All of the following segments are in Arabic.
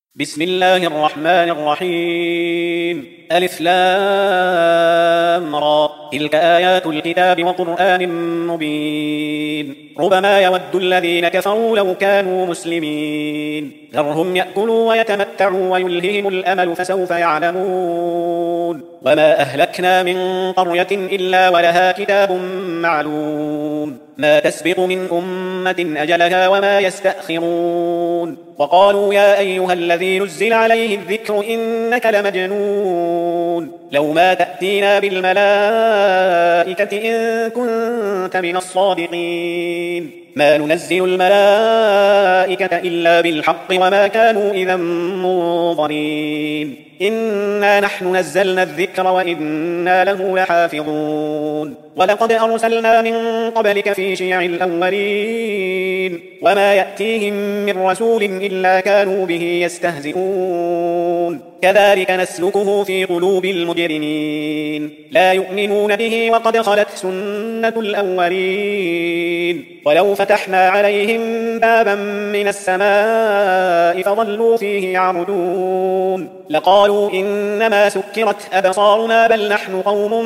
بسم الله الرحمن الرحيم ألف لام را تلك آيات الكتاب وقرآن مبين ربما يود الذين كفروا لو كانوا مسلمين ذرهم يأكلوا ويتمتعوا ويلههم الأمل فسوف يعلمون وما أهلكنا من قرية إلا ولها كتاب معلوم ما تسبق من أمة أجلها وما يستأخرون وقالوا يا أيها الذي نزل عليه الذكر إنك لمجنون لو ما تأتينا بالملائكة إن كنت من الصادقين ما ننزل الملائكة إلا بالحق وما كانوا إذا منظرين إنا نحن نزلنا الذكر وإنا له لحافظون ولقد أرسلنا من قبلك في شيع الأولين وما يأتيهم من رسول إلا كانوا به يستهزئون كذلك نسلكه في قلوب المجرمين لا يؤمنون به وقد خلت سنة الأولين ولو فتحنا عليهم بابا من السماء فظلوا فيه يعرجون لقالوا إنما سكرت أبصارنا بل نحن قوم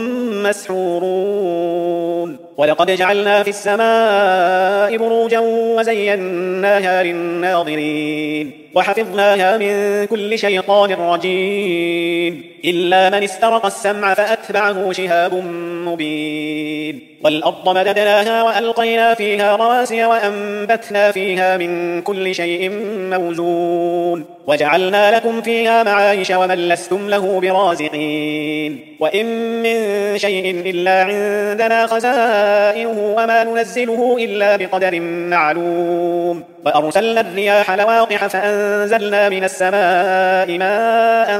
مسحورون ولقد جعلنا في السماء بروجا وزيناها للناظرين وحفظناها من كل شيطان رجيم إلا من استرق السمع فأتبعه شهاب مبين والأرض مددناها وألقينا فيها رواسي وأنبتنا فيها من كل شيء موزون وجعلنا لكم فيها معايش ومن لستم له برازقين وإن من شيء إلا عندنا خزائنه وما ننزله إلا بقدر معلوم وأرسلنا الرياح لواقح فأنزلنا من السماء ماء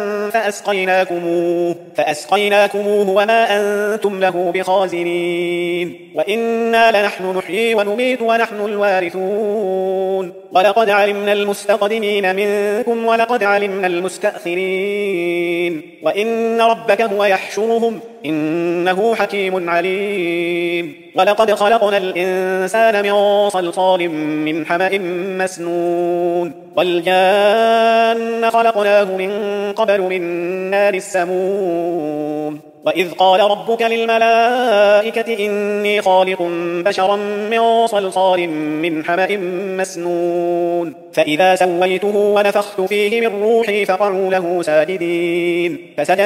فأسقيناكموه وما أنتم له بخازنين وإنا لنحن نحيي ونميت ونحن الوارثون ولقد علمنا المستقدمين منكم ولقد علمنا المستأخرين وإن ربك هو يحشرهم إنه حكيم عليم ولقد خلقنا الإنسان من صلصال من حمأ مسنون والجان خلقناه من قبل من نار السموم وإذ قال ربك للملائكة إني خالق بشرا من صلصال من حمأ مسنون فإذا سويته ونفخت فيه من روحي فقعوا له ساجدين فسجد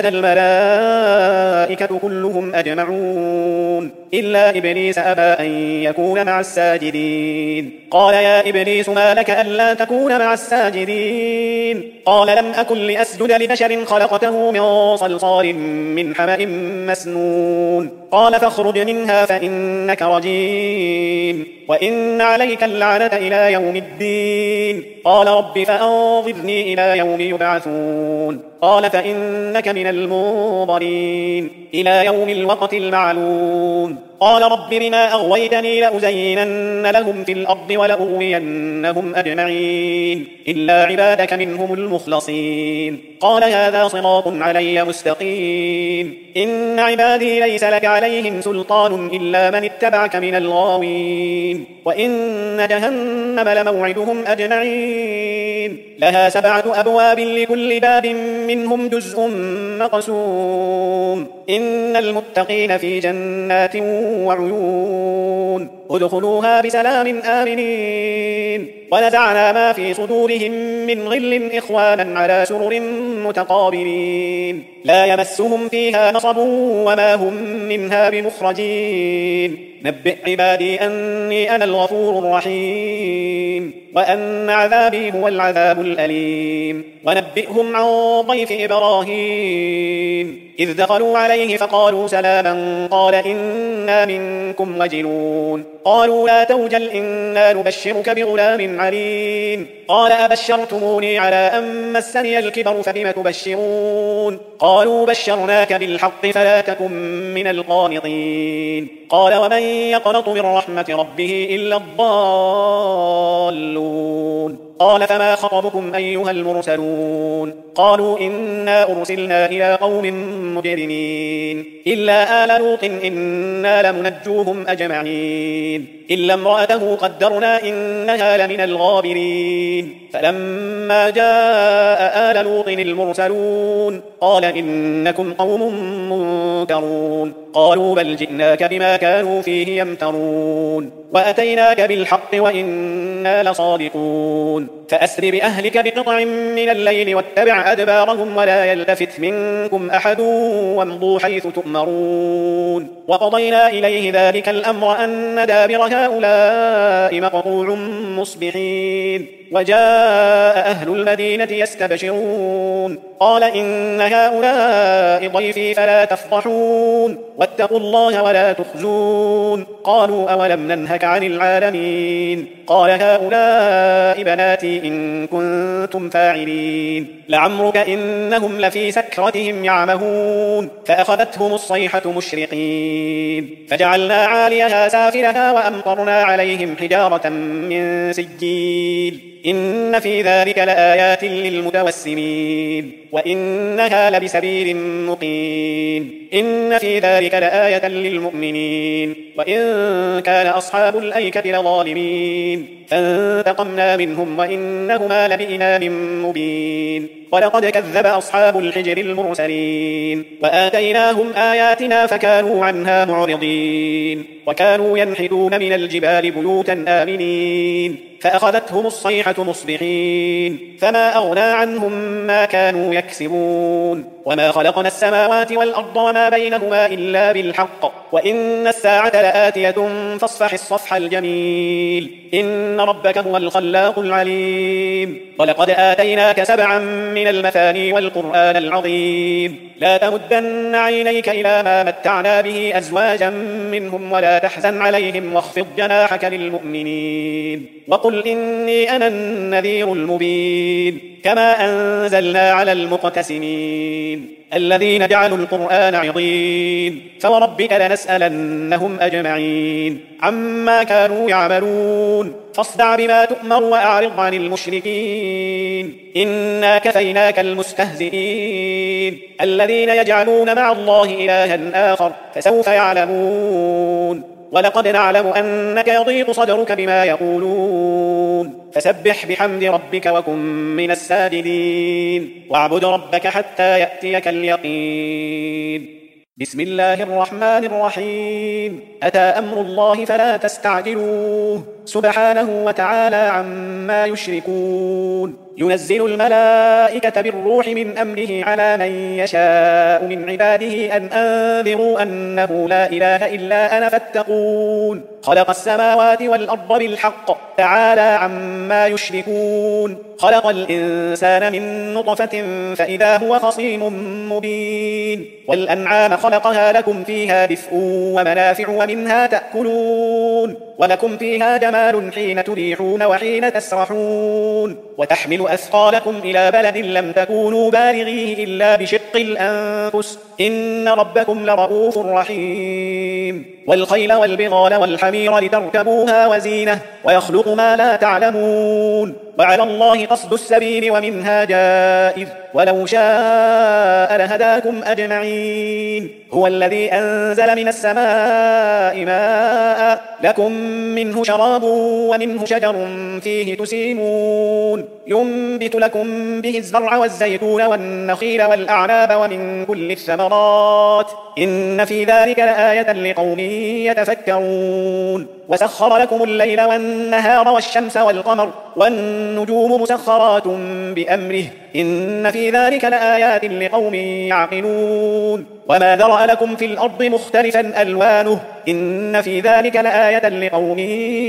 الملائكة كلهم أجمعون إلا إبليس أبى أن يكون مع الساجدين قال يا إبليس ما لك ألا تكون مع الساجدين قال لم أكن لأسجد لبشر خلقته من صلصال من حمأ مسنون قال فاخرج منها فإنك رجيم وإن عليك اللعنة إلى يوم الدين قال رب فأنظرني إلى يوم يبعثون قال فإنك من المنظرين إلى يوم الوقت المعلوم قال رب بما أغويتني لأزينن لهم في الأرض ولأغوينهم أجمعين إلا عبادك منهم المخلصين قال هذا صراط علي مستقيم إن عبادي ليس لك عليهم سلطان إلا من اتبعك من الغاوين وإن جهنم لموعدهم أجمعين لها 7 أبواب لكل باب منهم جزء مقسوم إن المتقين في جنات وعيون ادخلوها بسلام آمنين ونزعنا ما في صدورهم من غل إخوانا على سرر متقابلين لا يمسهم فيها نصب وما هم منها بمخرجين نبئ عبادي أني أنا الغفور الرحيم وأن عذابي هو العذاب الأليم ونبئهم عن ضيف إبراهيم إذ دخلوا عليه فقالوا سلاما قال إنا منكم وجلون قالوا لا توجل إنا نبشرك بغلام عليم قال أبشرتموني على أن مسني الكبر فبم تبشرون قالوا بشرناك بالحق فلا تكن من القانطين قال ومن يقنط من رحمة ربه إلا الضالون قال فما خطبكم أيها المرسلون قالوا إنا أرسلنا إلى قوم مجرمين إلا آل لوط إنا لمنجوهم أجمعين إلا امرأته قدرنا إنها لمن الغابرين فلما جاء آل لوط المرسلون قال إنكم قوم منكرون قالوا بل جئناك بما كانوا فيه يمترون وأتيناك بالحق وإنا لصادقون فأسر بأهلك بقطع من الليل واتبع أدبارهم ولا يلتفت منكم أحد وامضوا حيث تؤمرون وقضينا إليه ذلك الأمر أن دابر هؤلاء مقطوع مصبحين وجاء أهل المدينة يستبشرون قال إن هؤلاء ضيفي فلا تفضحون واتقوا الله ولا تخزون قالوا أولم ننهك عن العالمين قال هؤلاء بناتي إن كنتم فاعلين لعمرك إنهم لفي سكرتهم يعمهون فأخذتهم الصيحة مشرقين فجعلنا عاليها سافلها وأمطرنا عليهم حجارة من سجيل إن في ذلك لآيات للمتوسمين وإنها لبسبيل مقيم إن في ذلك لآية للمؤمنين وإن كان أصحاب الأيكة لظالمين فانتقمنا منهم وإنهما لبإمام مبين ولقد كذب أصحاب الحجر المرسلين وآتيناهم آياتنا فكانوا عنها معرضين وكانوا ينحتون من الجبال بيوتا آمنين فأخذتهم الصيحة مصبحين فما أغنى عنهم ما كانوا يكسبون وما خلقنا السماوات والأرض وما بينهما إلا بالحق وإن الساعة لآتية فاصفح الصفح الجميل إن ربك هو الخلاق العليم ولقد آتيناك 7 من المثاني والقرآن العظيم لا تمدن عينيك إلى ما متعنا به أزواجا منهم ولا تحزن عليهم واخفض جناحك للمؤمنين وقل إني أنا النذير المبين كما أنزلنا على المقتسمين الذين جعلوا القرآن عضين فوربك لنسألنهم أجمعين عما كانوا يعملون فاصدع بما تؤمر وأعرض عن المشركين إنا كفيناك المستهزئين الذين يجعلون مع الله إلها آخر فسوف يعلمون ولقد نعلم أنك يضيق صدرك بما يقولون فسبح بحمد ربك وكن من الساجدين واعبد ربك حتى يأتيك اليقين بسم الله الرحمن الرحيم أتى أمر الله فلا تستعجلوه سبحانه وتعالى عما يشركون ينزل الملائكة بالروح من أمره على من يشاء من عباده أن أنذروا أنه لا إله إلا أنا فاتقون خلق السماوات والأرض بالحق تعالى عما يشركون خلق الإنسان من نطفة فإذا هو خصيم مبين والأنعام خلقها لكم فيها دفء ومنافع ومنها تأكلون ولكم فيها جمال حين تريحون وحين تسرحون وتحمل أثقالكم إلى بلد لم تكونوا بالغيه إلا بشق الأنفس إن ربكم لرؤوف رحيم والخيل والبغال والحمير لتركبوها وزينة ويخلق ما لا تعلمون وعلى الله قصد السبيل ومنها جائر ولو شاء لهداكم أجمعين هو الذي أنزل من السماء ماء لكم منه شراب ومنه شجر فيه تسيمون ينبت لكم به الزرع والزيتون والنخيل والأعناب ومن كل الثمرات إن في ذلك لآية لقوم يتفكرون وسخر لكم الليل والنهار والشمس والقمر والنجوم مسخرات بأمره إن في ذلك لآيات لقوم يعقلون وما ذرأ لكم في الأرض مختلفا ألوانه إن في ذلك لآية لقوم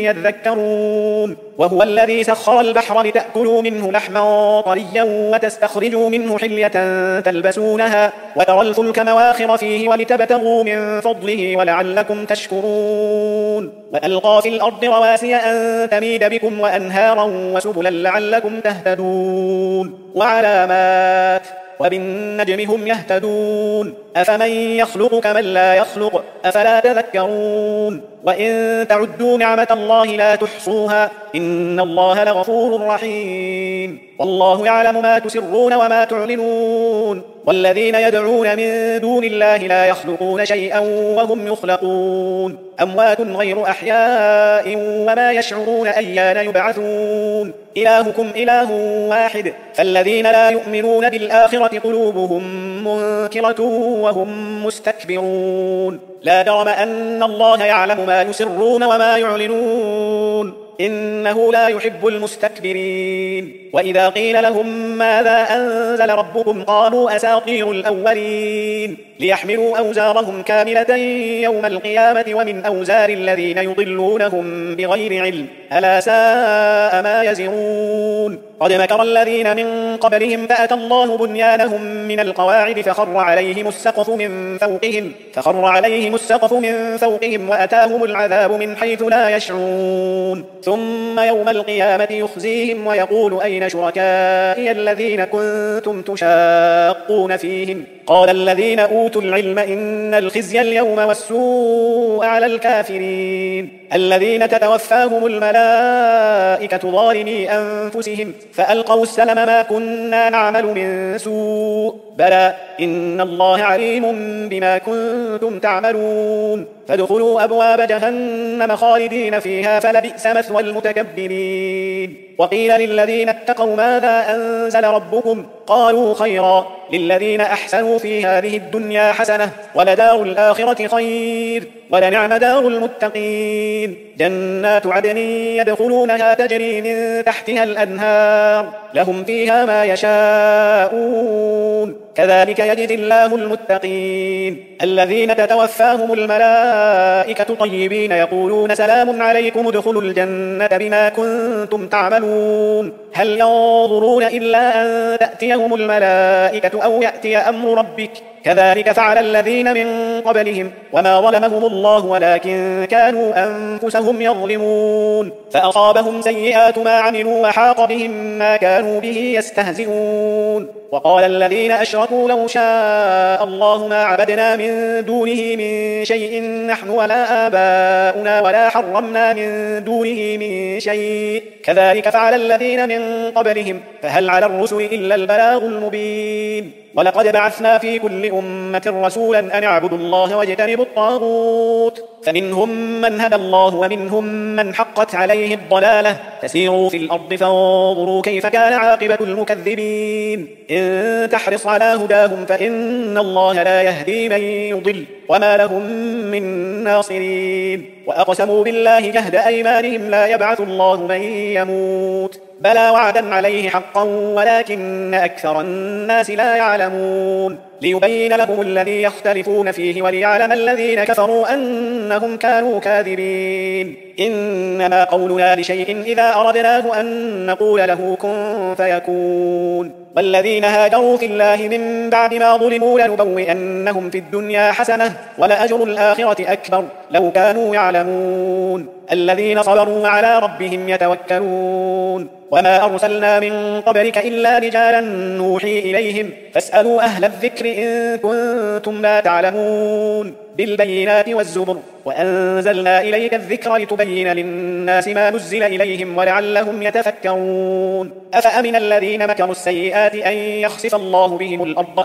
يذكرون وهو الذي سخر البحر لتأكلوا منه لحما طريا وتستخرجوا منه حلية تلبسونها وترى الفلك مواخر فيه ولتبتغوا من فضله ولعلكم تشكرون وألقى في الأرض رواسي أن تميد بكم وأنهارا وسبلا لعلكم تهتدون وعلامات وبالنجم هم يهتدون أفمن يخلق كمن لا يخلق أفلا تذكرون وإن تعدوا نعمة الله لا تحصوها إن الله لغفور رحيم والله يعلم ما تسرون وما تعلنون والذين يدعون من دون الله لا يخلقون شيئا وهم يخلقون أموات غير أحياء وما يشعرون أيان يبعثون إلهكم إله واحد فالذين لا يؤمنون بالآخرة قلوبهم منكرة وهم مستكبرون لا جرم أن الله يعلم ما يسرون وما يعلنون إنه لا يحب المستكبرين وإذا قيل لهم ماذا أنزل ربكم قالوا أساطير الأولين ليحملوا أوزارهم كاملة يوم القيامة ومن أوزار الذين يضلونهم بغير علم ألا ساء ما يزرون قد مكر الذين من قبلهم فأتى الله بنيانهم من القواعد فخر عليهم السقف من فوقهم وأتاهم العذاب من حيث لا يشعرون ثم يوم القيامة يخزيهم ويقول أين شركائي الذين كنتم تشاقون فيهم قال الذين أوتوا العلم إن الخزي اليوم والسوء على الكافرين الذين تتوفاهم الملائكة ظالمي أنفسهم فألقوا السلم ما كنا نعمل من سوء بلى إن الله عليم بما كنتم تعملون فادخلوا أبواب جهنم خالدين فيها فلبئس مثوى المتكبرين وقيل للذين اتقوا ماذا أنزل ربكم قالوا خيرا للذين أحسنوا في هذه الدنيا حسنة ولدار الآخرة خير ولنعم دار المتقين جنات عدن يدخلونها تجري من تحتها الأنهار لهم فيها ما يشاءون كذلك يجزي الله المتقين الذين تتوفاهم الملائكة طيبين يقولون سلام عليكم ادخلوا الجنة بما كنتم تعملون هل ينظرون إلا أن تأتيهم الملائكة أو يأتي أمر ربك كذلك فعل الذين من قبلهم وما ظلمهم الله ولكن كانوا أنفسهم يظلمون فأصابهم سيئات ما عملوا وحاق بهم ما كانوا به يستهزئون وقال الذين أشركوا لو شاء الله ما عبدنا من دونه من شيء نحن ولا آباؤنا ولا حرمنا من دونه من شيء كذلك فعل الذين من قبلهم فهل على الرسل إلا البلاغ المبين ولقد بعثنا في كل أمة رسولا أن اعبدوا الله واجتنبوا الطاغوت فمنهم من هدى الله ومنهم من حقت عليه الضلالة فسيروا في الأرض فانظروا كيف كان عاقبة المكذبين إن تحرص على هداهم فإن الله لا يهدي من يضل وما لهم من ناصرين وأقسموا بالله جهد أيمانهم لا يبعث الله من يموت بلى وعدا عليه حقا ولكن أكثر الناس لا يعلمون ليبين لهم الذي يختلفون فيه وليعلم الذين كفروا أنهم كانوا كاذبين إنما قولنا لشيء إذا أردناه أن نقول له كن فيكون والذين هاجروا في الله من بعد ما ظلموا لنبوئنهم في الدنيا حسنة ولأجر الآخرة أكبر لو كانوا يعلمون الذين صبروا وعلى ربهم يتوكلون وما أرسلنا من قبلك إلا رجالا نوحي إليهم فاسألوا أهل الذكر إن كنتم لا تعلمون بالبينات والزبر وأنزلنا إليك الذكر لتبين للناس ما نزل إليهم ولعلهم يتفكرون أفأمن الذين مكروا السيئات أن يخسف الله بهم الأرض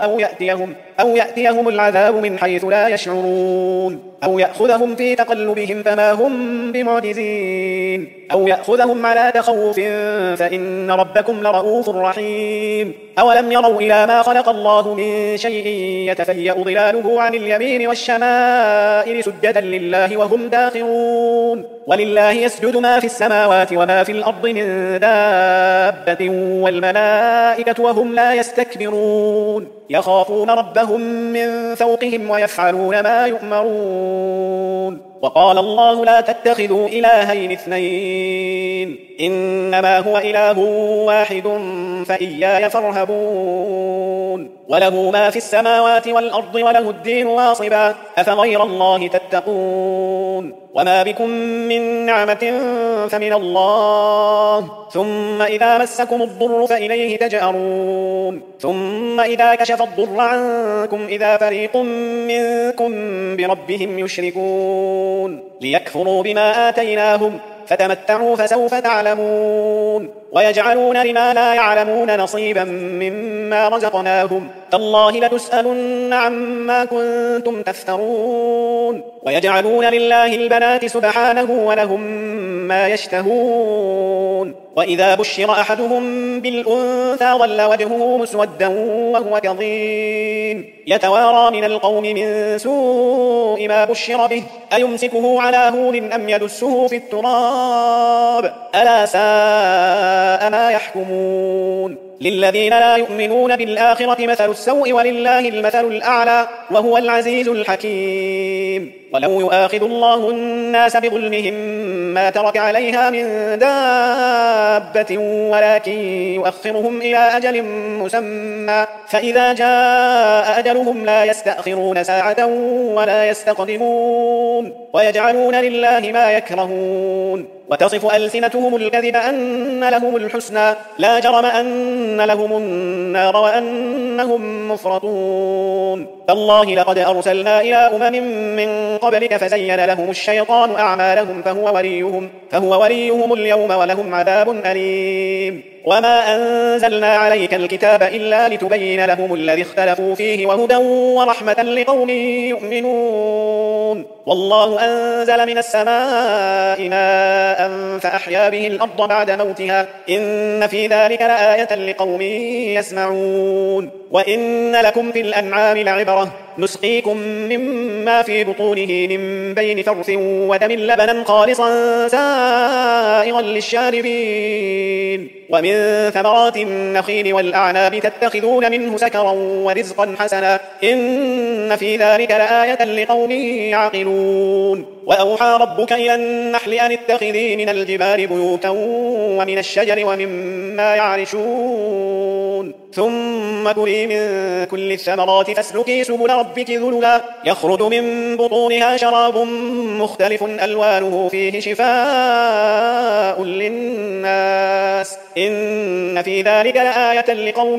أو يأتيهم العذاب من حيث لا يشعرون أو يأخذهم في تقلبهم فما هم بمعجزين أو يأخذهم على تخوف فإن ربكم لرؤوف رحيم أولم يروا إلى ما خلق الله من شيء يتفيأ ظلاله عن اليمين والشمائل سجدا لله وهم داخرون ولله يسجد ما في السماوات وما في الأرض من دابة والملائكة وهم لا يستكبرون يخافون ربهم من فوقهم ويفعلون ما يؤمرون وقال الله لا تتخذوا إلهين اثنين إنما هو إله واحد فإياي فارهبون وله ما في السماوات والأرض وله الدين واصبا أفغير الله تتقون وما بكم من نعمة فمن الله ثم إذا مسكم الضر فإليه تجأرون ثم إذا كشف الضر عنكم إذا فريق منكم بربهم يشركون ليكفروا بما آتيناهم فتمتعوا فسوف تعلمون ويجعلون لما لا يعلمون نصيبا مما رزقناهم تالله لتسألن عما كنتم تفترون ويجعلون لله البنات سبحانه ولهم ما يشتهون وإذا بشر أحدهم بالأنثى ظل وجهه مسودا وهو كظيم يتوارى من القوم من سوء ما بشر به أيمسكه على هون أم يدسه في التراب ألا ساء ما يحكمون للذين لا يؤمنون بالآخرة مثل السوء ولله المثل الأعلى وهو العزيز الحكيم ولو يؤاخذ الله الناس بظلمهم ما ترك عليها من دابة ولكن يؤخرهم إلى أجل مسمى فإذا جاء أجلهم لا يستأخرون ساعة ولا يستقدمون ويجعلون لله ما يكرهون وتصف ألسنتهم الكذب أن لهم الحسنى لا جرم أن لهم النار وأنهم مفرطون تالله لقد أرسلنا إلى أمم من قبلك فزين لهم الشيطان أعمالهم فهو وليهم اليوم ولهم عذاب أليم وما أنزلنا عليك الكتاب إلا لتبين لهم الذي اختلفوا فيه وهدى ورحمة لقوم يؤمنون والله أنزل من السماء ماء فأحيا به الأرض بعد موتها إن في ذلك لآية لقوم يسمعون وإن لكم في الأنعام لعبرة نسقيكم مما في بطونه من بين فرث ودم لبنا خالصا سائغا للشاربين ومن ثمرات النخيل والأعناب تتخذون منه سكرا ورزقا حسنا إن في ذلك لآية لقوم يعقلون وأوحى ربك إلى النحل أن اتخذي من الجبال بيوتا ومن الشجر ومما يعرشون ثم كلي من كل الثمرات فاسلكي سبل ربك ذللا يخرج من بطونها شراب مختلف ألوانه فيه شفاء للناس إن في ذلك لآية لقوم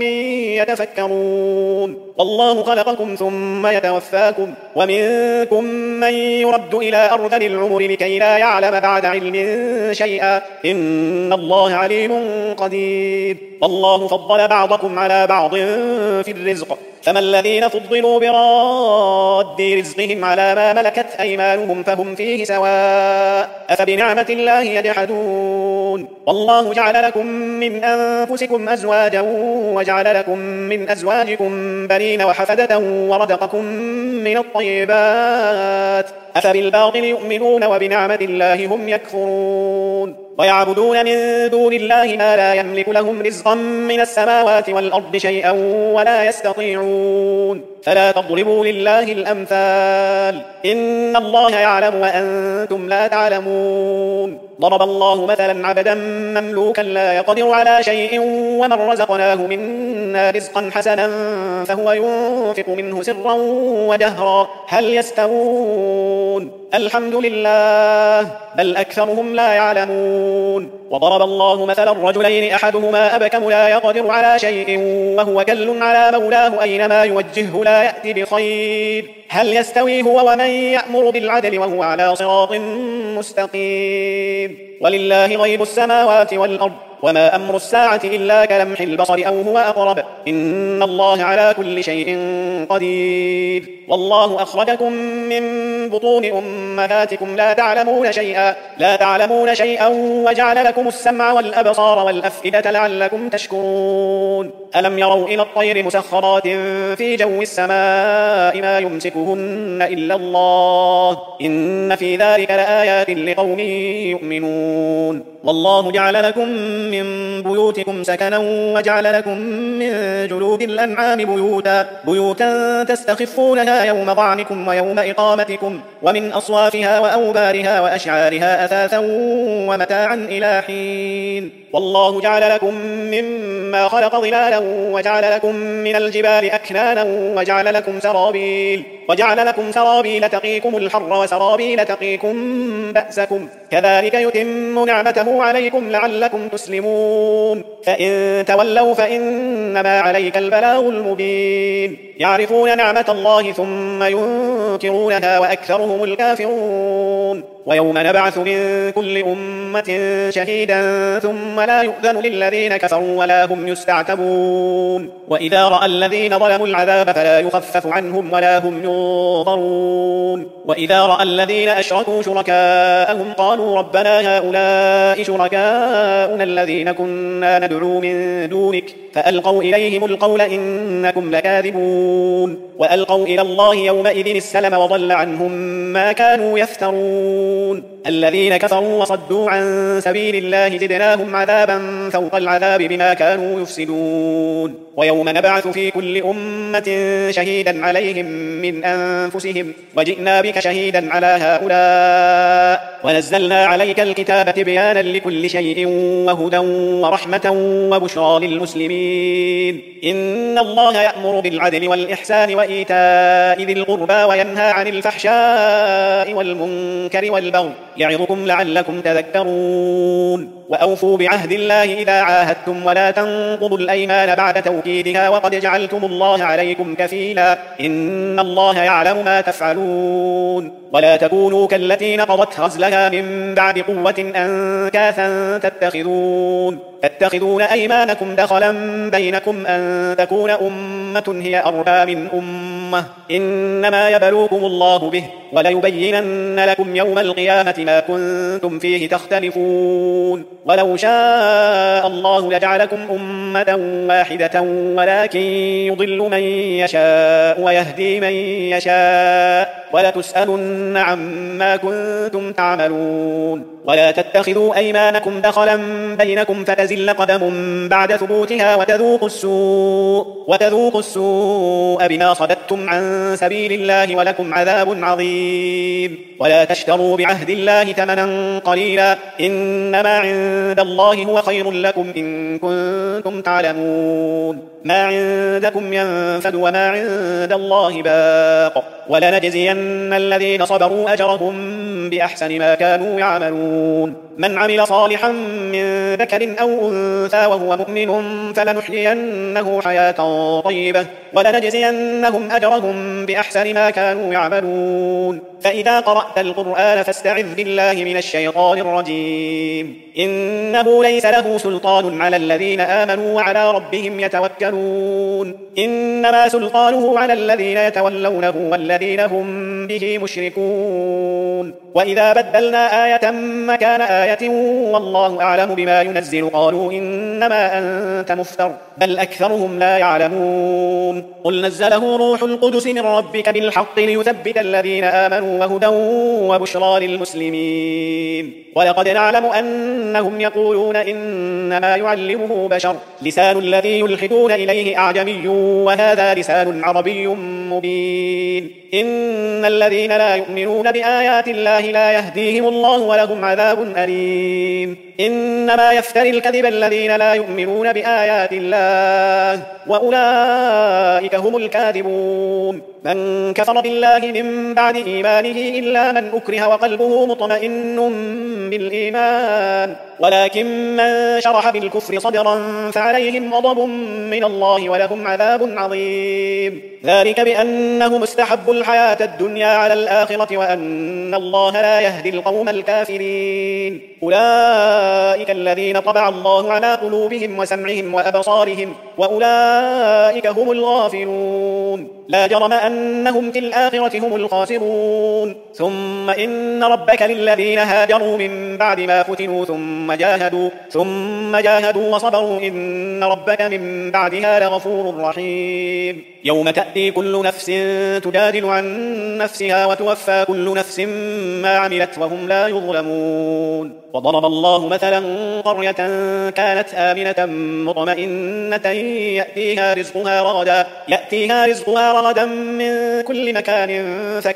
يتفكرون والله خلقكم ثم يتوفاكم ومنكم من يرد إلى أرذل العمر لكي لا يعلم بعد علم شيئا إن الله عليم قدير والله فضل بعضكم على بعض في الرزق فما الذين فضلوا براد رزقهم على ما ملكت أيمانهم فهم فيه سواء أفبنعمة الله يجحدون والله جعل لكم من أنفسكم أزواجا وجعل لكم من أزواجكم بنين وحفدة ورزقكم من الطيبات أفبالباطل يؤمنون وبنعمة الله هم يكفرون ويعبدون من دون الله ما لا يملك لهم رزقا من السماوات والأرض شيئا ولا يستطيعون فلا تضربوا لله الأمثال إن الله يعلم وأنتم لا تعلمون ضرب الله مثلا عبدا مملوكا لا يقدر على شيء ومن رزقناه منا رزقا حسنا فهو ينفق منه سرا وجهرا هل يستوون الحمد لله بل أكثرهم لا يعلمون وضرب الله مثلا رجلين أحدهما أبكم لا يقدر على شيء وهو كل على مولاه أينما يوجهه لا يأتي بخير هل يستوي هو ومن يأمر بالعدل وهو على صراط مستقيم ولله غيب السماوات والأرض وما أمر الساعة إلا كلمح البصر أو هو أقرب إن الله على كل شيء قدير والله أخرجكم من بطون أمهاتكم لا تعلمون شيئا وجعل لكم السمع والأبصار والأفئدة لعلكم تشكرون ألم يروا إلى الطير مسخرات في جو السماء ما يمسكهن إلا الله إن في ذلك لآيات لقوم يؤمنون والله جعل لكم من بيوتكم سكنا وجعل لكم من جلود الأنعام بيوتا تستخفونها يوم ظعنكم ويوم إقامتكم ومن أصوافها وأوبارها وأشعارها أثاثا ومتاعا إلى حين والله جعل لكم مما خلق ظلالا وجعل لكم من الجبال أكنانا وجعل لكم سرابيل تقيكم الحر وسرابيل تقيكم بأسكم كذلك يتم نعمته عليكم لعلكم تسلمون فإن تولوا فإنما عليك البلاغ المبين يعرفون نعمة الله ثم ينكرونها وأكثرهم الكافرون ويوم نبعث من كل أمة شهيدا ثم لا يؤذن للذين كفروا ولا هم يستعتبون وإذا رأى الذين ظلموا العذاب فلا يخفف عنهم ولا هم ينظرون وإذا رأى الذين أشركوا شركاءهم قالوا ربنا هؤلاء شركاؤنا الذين كنا ندعو من دونك فألقوا إليهم القول إنكم لكاذبون وألقوا إلى الله يومئذ السلم وضل عنهم ما كانوا يفترون الذين كفروا وصدوا عن سبيل الله زدناهم عذابا فوق العذاب بما كانوا يفسدون ويوم نبعث في كل أمة شهيدا عليهم من أنفسهم وجئنا بك شهيدا على هؤلاء ونزلنا عليك الكتاب تبيانا لكل شيء وهدى ورحمة وبشرى للمسلمين إن الله يأمر بالعدل والإحسان وإيتاء ذي القربى وينهى عن الفحشاء والمنكر والبغي يعظكم لعلكم تذكرون وأوفوا بعهد الله إذا عاهدتم ولا تنقضوا الأيمان بعد توكيدها وقد جعلتم الله عليكم كفيلا إن الله يعلم ما تفعلون ولا تكونوا كالتي نقضت غزلها من بعد قوة أنكاثا تتخذون أيمانكم دخلا بينكم أن تكون أمة هي أربى من أمة إنما يبلوكم الله به وليبينن لكم يوم القيامة ما كنتم فيه تختلفون ولو شاء الله لجعلكم أمة واحدة ولكن يضل من يشاء ويهدي من يشاء ولتسألن عما كنتم تعملون ولا تتخذوا أيمانكم دخلا بينكم فتزل قدم بعد ثبوتها وتذوقوا السوء بما صددتم عن سبيل الله ولكم عذاب عظيم ولا تشتروا بعهد الله ثمنا قليلا إنما عند الله هو خير لكم إن كنتم تعلمون ما عندكم ينفد وما عند الله باق ولنجزين الذين صبروا أجرهم بأحسن ما كانوا يعملون من عمل صالحا من ذكر أو أنثى وهو مؤمن فلنحيينه حياة طيبة ولنجزينهم أجرهم بأحسن ما كانوا يعملون فإذا قرأت القرآن فاستعذ بالله من الشيطان الرجيم إنه ليس له سلطان على الذين آمنوا وعلى ربهم يتوكلون إنما سلطانه على الذين يتولونه والذين هم به مشركون وإذا بدلنا آية مكان آية والله أعلم بما ينزل قالوا إنما أنت مفتر بل أكثرهم لا يعلمون قل نزله روح القدس من ربك بالحق ليثبت الذين آمنوا وهدى وبشرى للمسلمين ولقد نعلم أنهم يقولون إنما يعلمه بشر لسان الذي يلحدون إليه أعجمي وهذا لسان عربي مبين إن الذين لا يؤمنون بآيات الله لا يهديهم الله ولهم عذاب أليم إنما يفتري الكذب الذين لا يؤمنون بآيات الله وأولئك هم الكاذبون من كفر بالله من بعد إيمانه إلا من أكره وقلبه مطمئن بالإيمان ولكن من شرح بالكفر صدرا فعليهم غضب من الله ولهم عذاب عظيم ذلك بأنهم استحبوا الحياة الدنيا على الآخرة وأن الله لا يهدي القوم الكافرين أولئك الذين طبع الله على قلوبهم وسمعهم وأبصارهم وأولئك هم الغافلون لا جرم أنهم في الآخرة هم الخاسرون ثم إن ربك للذين هاجروا من بعد ما فتنوا ثم جاهدوا وصبروا إن ربك من بعدها لغفور رحيم يوم تأتي يأتي كل نفس تجادل عن نفسها وتوفى كل نفس ما عملت وهم لا يظلمون. وضرب الله مثلا قرية كانت آمنة مطمئنة يأتيها رزقها رغدا من كل مكان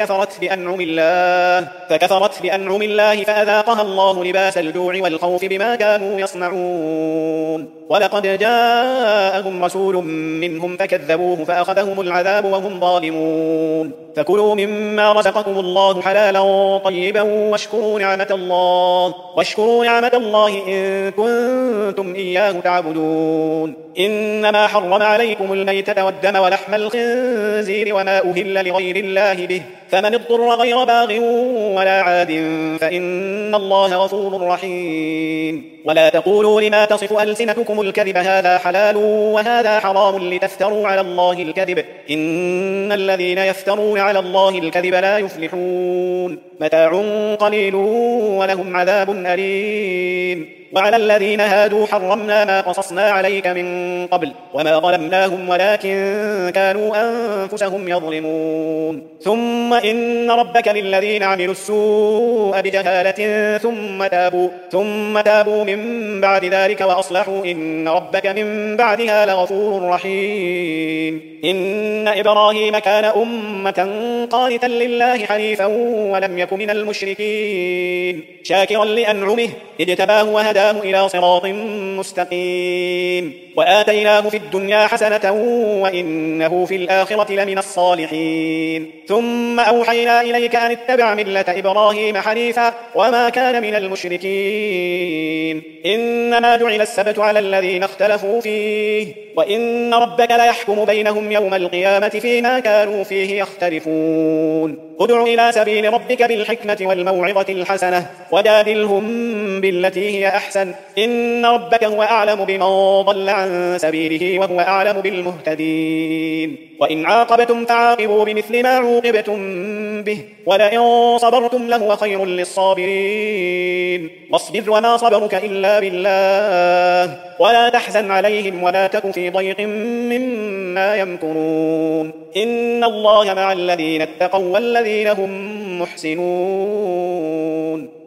فكفرت بأنعم الله فأذاقها الله لباس الجوع والخوف بما كانوا يصنعون. ولقد جاءهم رسول منهم فكذبوه فأخذهم العذاب وهم ظالمون. فكلوا مما رزقكم الله حلالا طيبا واشكروا نعمة الله إن كنتم إياه تعبدون. إنما حرم عليكم الميتة والدم ولحم الخنزير وما أهل لغير الله به، فمن اضطر غير باغ ولا عاد فإن الله غفور رحيم. ولا تقولوا لما تصف ألسنتكم الكذب هذا حلال وهذا حرام لتفتروا على الله الكذب، إن الذين يفترون على الله الكذب لا يفلحون. متاع قليل ولهم عذاب أليم. وعلى الذين هادوا حرمنا ما قصصنا عليك من قبل وما ظلمناهم ولكن كانوا أنفسهم يظلمون. ثم إن ربك للذين عملوا السوء بجهالة ثم تابوا من بعد ذلك وأصلحوا إن ربك من بعدها لغفور رحيم. إن إبراهيم كان أمة قانتا لله حنيفا ولم يك من المشركين شاكرا لأنعمه اجتباه وهداه إلى صراط مستقيم. وآتيناه في الدنيا حسنة وإنه في الآخرة لمن الصالحين. ثم أوحينا إليك أن اتبع ملة إبراهيم حنيفا وما كان من المشركين. إنما جعل السبت على الذين اختلفوا فيه وإن ربك ليحكم بينهم يوم القيامة فيما كانوا فيه يختلفون. ادع إلى سبيل ربك بالحكمة والموعظة الحسنة وجادلهم بالتي هي أحسن، إن ربك هو أعلم بمن ضل عن سبيله وهو أعلم بالمهتدين. وإن عاقبتم فعاقبوا بمثل ما عوقبتم به ولئن صبرتم لهو خير للصابرين. واصبر وما صبرك إلا بالله ولا تحزن عليهم ولا تك في ضيق مما يمكرون. إن الله مع الذين اتقوا والذين هم محسنون.